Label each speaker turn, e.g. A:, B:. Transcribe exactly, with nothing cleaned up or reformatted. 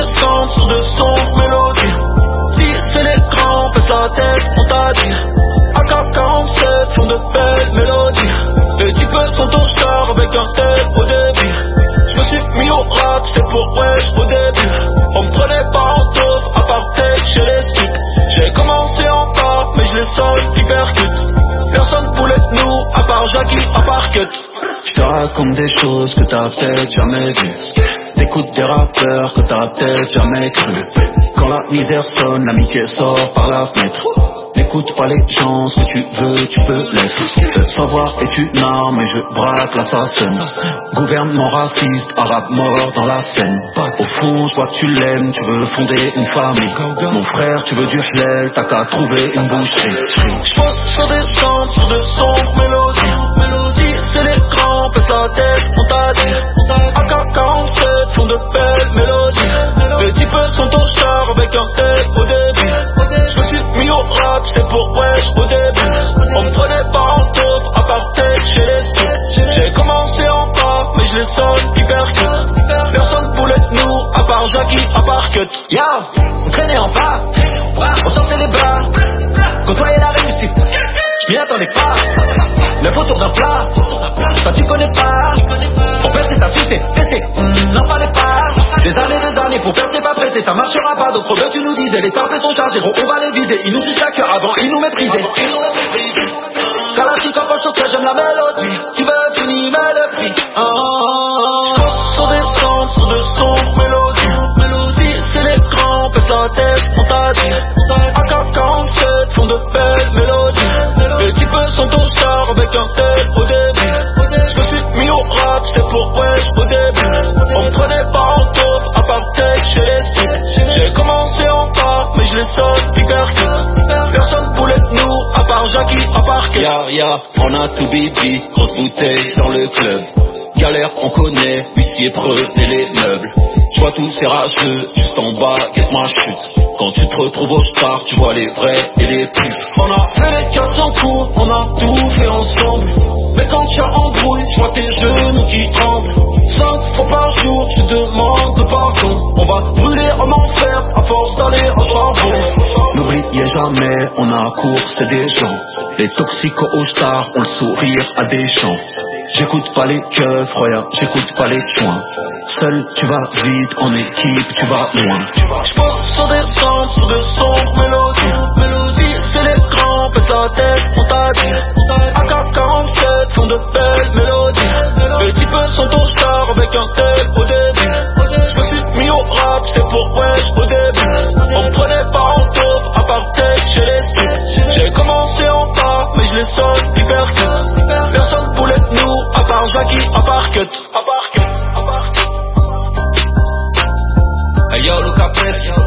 A: descendre sur de sombres mélodies. Si c'est l'écran, baisse la tête, on t'a dit. A K quarante-sept font de belles mélodies. Les types sont au star avec un tel au débit. Je me suis mis au rap, c'était pour wesh au début. On me prenait pas en taupe, à part tête chez les skips. J'ai commencé en bas, mais je les sonne hyper cute. Personne voulait de nous, à part Jackie, à part Cut.
B: Je te raconte des choses que t'as peut-être jamais vues. T'écoutes des rappeurs que t'as peut-être jamais cru. Quand la misère sonne, l'amitié sort par la fenêtre. N'écoute pas les gens, ce que tu veux, tu peux l'être. Savoir est une arme et je braque l'assassin. Gouvernement raciste, arabe mort dans la scène. Au fond, je vois que tu l'aimes, tu veux fonder une famille. Mon frère, tu veux du halal, t'as qu'à trouver une boucherie.
A: J'pose sur des chants, sur de sombres mélodies. C'est l'écran, baisse la tête, on t'a dit. A K quarante-sept font de belles mélodies. Les types sont au star avec un tel au début. J'me suis mis au rap, c'était pour wesh au début. On me prenait pas en taupe, à part tête chez les skips. J'ai commencé en bas, mais je les sonne hyper cute. Personne voulait de nous, à part Jackie, à part Cut.
C: Yo, on traînait en bas, on sortait les bars, côtoyer la réussite, j'm'y attendais pas. Le vautour d'un plat, ça tu connais pas. Pour percer t'as su c'est testé, mmh, n'en fallait pas. Des années, des années pour percer pas pressé, ça marchera pas. Donc trop bien tu nous disais, les tempêtes sont chargées, on va les viser. Ils nous sucent la queue avant, ils nous méprisaient. Kalachnikov quand je chante, j'aime la mélodie. Tu veux finir, mais le prix. Oh, oh, oh.
A: J'pose sur des chants, sur de sombres mélodies. C'est l'écran, baisse la tête, on t'a dit. A K quarante-sept font de belles mélodies. Les types sont au star avec un tel au début. Je me suis mis au rap, c'était pour wesh au début. On me prenait pas en taupe, à part tête chez les skips. J'ai commencé en bas, mais je les sonne hyper cute. Personne voulait de nous, à part Jackie, à part Cut.
B: Ya ya, on a tout bibi, grosse bouteille dans le club. Galère, on connaît, huissier prenez les meubles. J'vois tous ces rageux, juste en bas, guette ma chute. Quand tu te retrouves au star, tu vois les vrais et les putes.
A: On a fait les quatre cents coups, on a tout fait ensemble. Mais quand tu as embrouille, je vois tes genoux qui tremblent. Cinq fois par jour, je te demande de pardon. On va brûler en enfer, à force d'aller en charbon.
B: N'oubliez jamais, on a course des gens. Les toxicos au star ont le sourire à des gens. J'écoute pas les keufs, roya, j'écoute pas les joints. Seul tu vas vite, en équipe tu vas loin.
A: J'pose sur des chants, sur de sombres mélodies. C'est l'écran, baisse la tête, on t'a dit. A K quarante-sept font de belles mélodies. Les types sont au star avec un tel au début. J'me suis mis au rap, c'était pour wesh au début. On me prenait pas en taupe, à part tête chez les skips. J'ai commencé en bas, mais je les sonne hyper cute. Personne voulait de nous, à part Jackie, à part Cut.
B: Hey yo, Luca Presque.